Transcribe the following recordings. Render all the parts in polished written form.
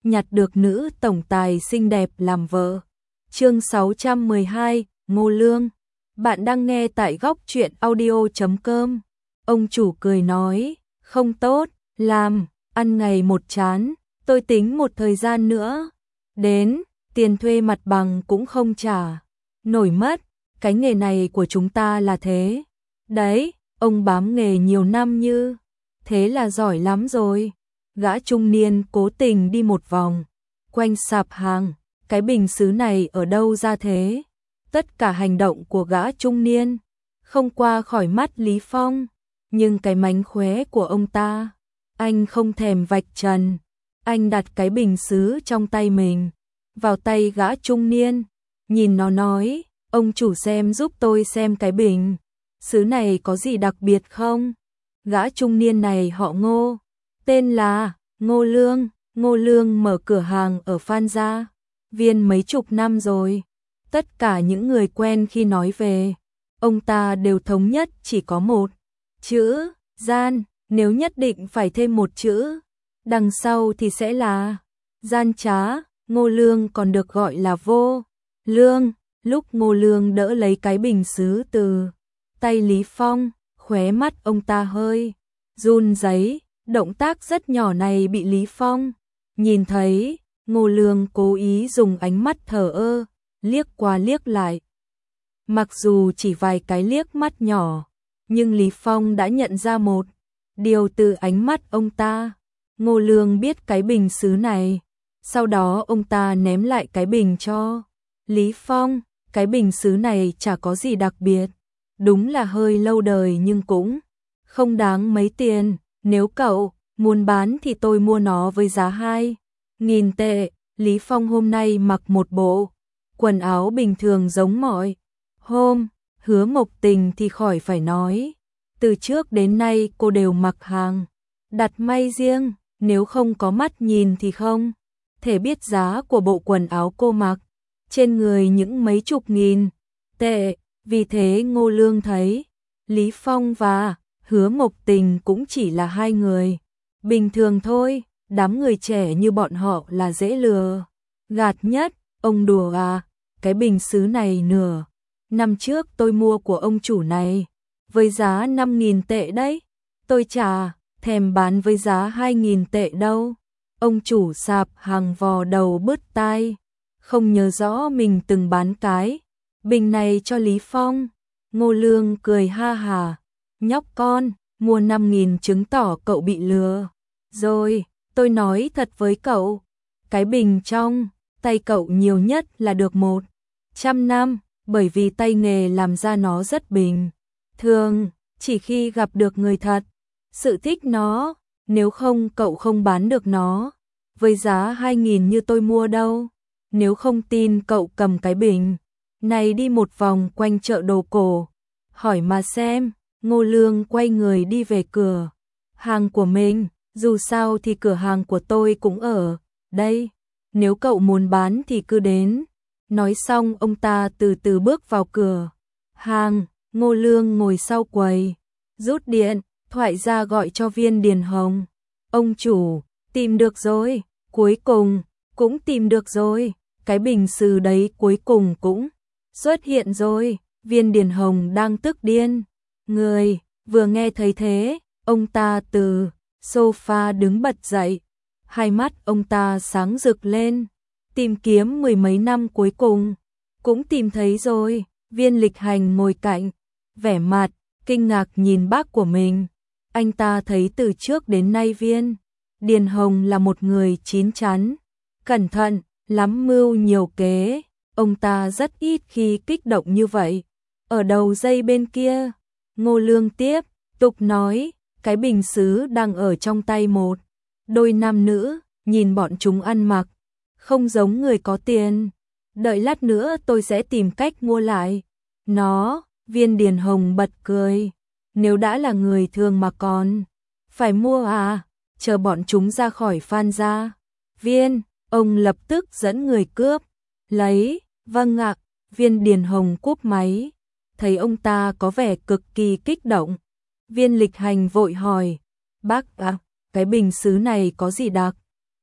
nhặt được nữ tổng tài xinh đẹp làm vợ. Chương 612, Ngô Lương. Bạn đang nghe tại góc truyện audio.com. Ông chủ cười nói, không tốt, làm, ăn ngày một chán, tôi tính một thời gian nữa. Đến, tiền thuê mặt bằng cũng không trả. Nổi mất, cái nghề này của chúng ta là thế. Đấy, ông bám nghề nhiều năm như. Thế là giỏi lắm rồi. Gã trung niên cố tình đi một vòng. Quanh sạp hàng, cái bình sứ này ở đâu ra thế? Tất cả hành động của gã trung niên không qua khỏi mắt Lý Phong. Nhưng cái mánh khóe của ông ta, anh không thèm vạch trần. Anh đặt cái bình sứ trong tay mình vào tay gã trung niên, nhìn nó nói, ông chủ xem giúp tôi xem cái bình sứ này có gì đặc biệt không? Gã trung niên này họ Ngô, tên là Ngô Lương. Ngô Lương mở cửa hàng ở Phan Gia Viên mấy chục năm rồi. Tất cả những người quen khi nói về ông ta đều thống nhất chỉ có một chữ, gian, nếu nhất định phải thêm một chữ đằng sau thì sẽ là gian trá. Ngô Lương còn được gọi là Vô Lương. Lúc Ngô Lương đỡ lấy cái bình sứ từ tay Lý Phong, khóe mắt ông ta hơi run rẩy. Động tác rất nhỏ này bị Lý Phong nhìn thấy. Ngô Lương cố ý dùng ánh mắt thờ ơ liếc qua liếc lại. Mặc dù chỉ vài cái liếc mắt nhỏ, nhưng Lý Phong đã nhận ra một điều từ ánh mắt ông ta. Ngô Lương biết cái bình sứ này. Sau đó ông ta ném lại cái bình cho Lý Phong. Cái bình sứ này chả có gì đặc biệt, đúng là hơi lâu đời nhưng cũng không đáng mấy tiền. Nếu cậu muốn bán thì tôi mua nó với giá 2.000 tệ. Lý Phong hôm nay mặc một bộ quần áo bình thường giống mọi hôm. Hứa Mộc Tình thì khỏi phải nói, từ trước đến nay cô đều mặc hàng đặt may riêng, nếu không có mắt nhìn thì không thể biết giá của bộ quần áo cô mặc trên người những mấy chục nghìn tệ. Vì thế Ngô Lương thấy Lý Phong và Hứa Mộc Tình cũng chỉ là hai người bình thường thôi. Đám người trẻ như bọn họ là dễ lừa gạt nhất. Ông đùa à? Cái bình sứ này nửa năm trước tôi mua của ông chủ này với giá 5.000 tệ đấy. Tôi chả thèm bán với giá 2.000 tệ đâu. Ông chủ sạp hàng vò đầu bứt tai, không nhớ rõ mình từng bán cái bình này cho Lý Phong. Ngô Lương cười ha hà, nhóc con, mua 5.000 chứng tỏ cậu bị lừa rồi. Tôi nói thật với cậu, cái bình trong tay cậu nhiều nhất là được 100 năm, bởi vì tay nghề làm ra nó rất bình thường, chỉ khi gặp được người thật sự thích nó, nếu không cậu không bán được nó với giá 2.000 như tôi mua đâu. Nếu không tin cậu cầm cái bình này đi một vòng quanh chợ đồ cổ, hỏi mà xem. Ngô Lương quay người đi về cửa hàng của mình. Dù sao thì cửa hàng của tôi cũng ở đây, nếu cậu muốn bán thì cứ đến. Nói xong ông ta từ từ bước vào cửa hàng. Ngô Lương ngồi sau quầy, rút điện thoại ra gọi cho Viên Điền Hồng. Ông chủ, tìm được rồi, cuối cùng cũng tìm được rồi. Cái bình sứ đấy cuối cùng cũng xuất hiện rồi. Viên Điền Hồng đang tức điên người, vừa nghe thấy thế, ông ta từ sofa đứng bật dậy, hai mắt ông ta sáng rực lên. Tìm kiếm mười mấy năm cuối cùng cũng tìm thấy rồi. Viên Lịch Hành ngồi cạnh, vẻ mặt kinh ngạc nhìn bác của mình. Anh ta thấy từ trước đến nay Viên Điền Hồng là một người chín chắn, cẩn thận, lắm mưu nhiều kế. Ông ta rất ít khi kích động như vậy. Ở đầu dây bên kia, Ngô Lương tiếp tục nói, cái bình sứ đang ở trong tay một đôi nam nữ, nhìn bọn chúng ăn mặc không giống người có tiền. Đợi lát nữa tôi sẽ tìm cách mua lại nó. Viên Điền Hồng bật cười, nếu đã là người thường mà còn phải mua à? Chờ bọn chúng ra khỏi Phan Gia Viên, ông lập tức dẫn người cướp lấy. Vâng ạ. Viên Điền Hồng cúp máy. Thấy ông ta có vẻ cực kỳ kích động, Viên Lịch Hành vội hỏi, bác ạ, cái bình sứ này có gì đặc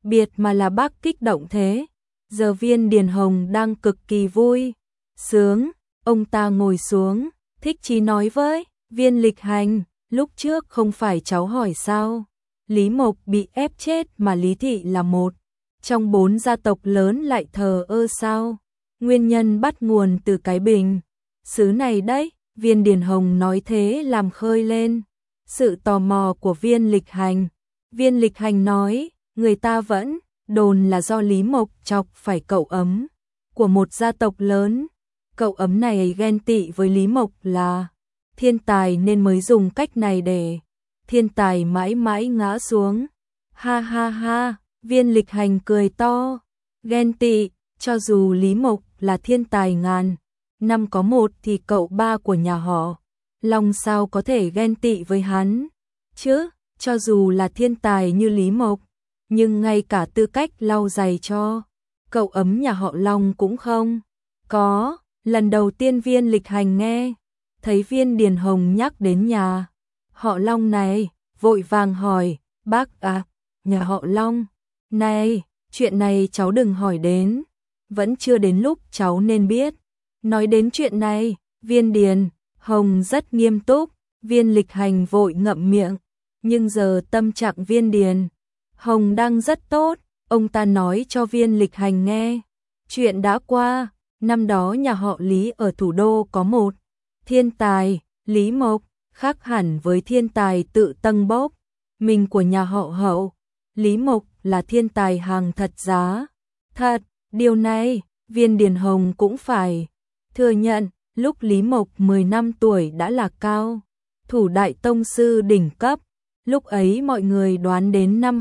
biệt mà là bác kích động thế. Giờ Viên Điền Hồng đang cực kỳ vui sướng, ông ta ngồi xuống, thích chí nói với Viên Lịch Hành, lúc trước không phải cháu hỏi sao, Lý Mộc bị ép chết mà Lý Thị là một trong 4 gia tộc lớn lại thờ ơ sao? Nguyên nhân bắt nguồn từ cái bình sứ này đấy. Viên Điền Hồng nói thế làm khơi lên sự tò mò của Viên Lịch Hành. Viên Lịch Hành nói, người ta vẫn đồn là do Lý Mộc chọc phải cậu ấm của một gia tộc lớn. Cậu ấm này ghen tị với Lý Mộc là thiên tài nên mới dùng cách này để thiên tài mãi mãi ngã xuống. Ha ha ha, Viên Lịch Hành cười to, ghen tị, cho dù Lý Mộc là thiên tài ngàn năm có một thì cậu ba của nhà họ Long sao có thể ghen tị với hắn chứ, cho dù là thiên tài như Lý Mộc, nhưng ngay cả tư cách lau giày cho cậu ấm nhà họ Long cũng không có. Lần đầu tiên Viên Lịch Hành nghe thấy Viên Điền Hồng nhắc đến nhà họ Long này, vội vàng hỏi, bác à, nhà họ Long này, chuyện này cháu đừng hỏi đến, vẫn chưa đến lúc cháu nên biết. Nói đến chuyện này, Viên Điền Hồng rất nghiêm túc. Viên Lịch Hành vội ngậm miệng, nhưng giờ tâm trạng Viên Điền Hồng đang rất tốt. Ông ta nói cho Viên Lịch Hành nghe chuyện đã qua. Năm đó nhà họ Lý ở thủ đô có một thiên tài, Lý Mộc, khác hẳn với thiên tài tự tâng bốc mình của nhà họ Hậu. Lý Mộc là thiên tài hàng thật giá thật. Điều này, Viên Điền Hồng cũng phải thừa nhận, lúc Lý Mộc 10 năm tuổi đã là cao thủ đại tông sư đỉnh cấp. Lúc ấy mọi người đoán đến năm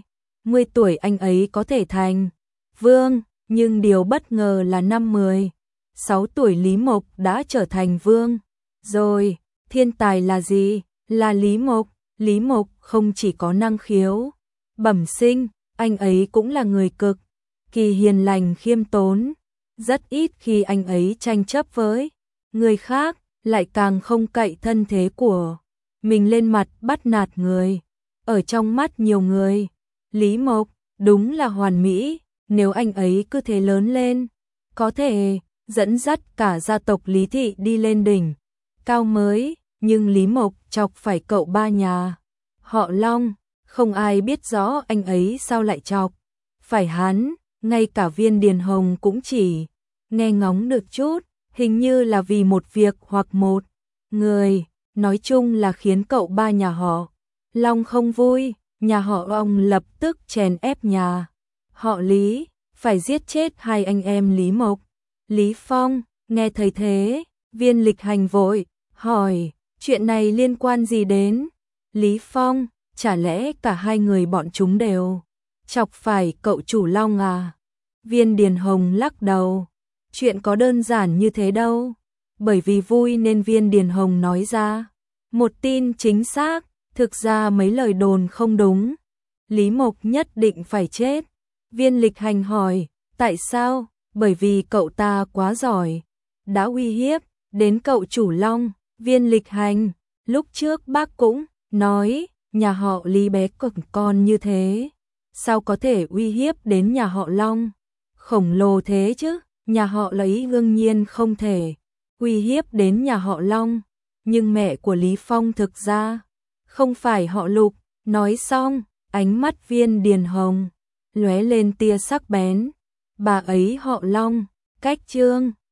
20 tuổi anh ấy có thể thành vương, nhưng điều bất ngờ là năm 16 tuổi Lý Mộc đã trở thành vương rồi. Thiên tài là gì? Là Lý Mộc. Lý Mộc không chỉ có năng khiếu bẩm sinh, anh ấy cũng là người cực kỳ hiền lành khiêm tốn. Rất ít khi anh ấy tranh chấp với người khác, lại càng không cậy thân thế của mình lên mặt bắt nạt người. Ở trong mắt nhiều người, Lý Mộc đúng là hoàn mỹ. Nếu anh ấy cứ thế lớn lên, có thể dẫn dắt cả gia tộc Lý Thị đi lên đỉnh cao mới. Nhưng Lý Mộc chọc phải cậu ba nhà họ Long, không ai biết rõ anh ấy sao lại chọc phải hắn. Ngay cả Viên Điền Hồng cũng chỉ nghe ngóng được chút, hình như là vì một việc hoặc một người. Nói chung là khiến cậu ba nhà họ Long không vui. Nhà họ Long lập tức chèn ép nhà họ Lý phải giết chết hai anh em Lý Mộc, Lý Phong. Nghe thấy thế, Viên Lịch Hành vội hỏi, chuyện này liên quan gì đến Lý Phong? Chả lẽ cả hai người bọn chúng đều chọc phải cậu chủ Long à? Viên Điền Hồng lắc đầu, chuyện có đơn giản như thế đâu. Bởi vì vui nên Viên Điền Hồng nói ra một tin chính xác. Thực ra mấy lời đồn không đúng, Lý Mộc nhất định phải chết. Viên Lịch Hành hỏi, tại sao? Bởi vì cậu ta quá giỏi, đã uy hiếp đến cậu chủ Long. Viên Lịch Hành, lúc trước bác cũng nói, nhà họ Lý bé cực con như thế, sao có thể uy hiếp đến nhà họ Long khổng lồ thế chứ? Nhà họ Lý đương nhiên không thể uy hiếp đến nhà họ Long, nhưng mẹ của Lý Phong thực ra không phải họ Lục. Nói xong, ánh mắt Viên Điền Hồng lóe lên tia sắc bén. Bà ấy họ Long, cách Trương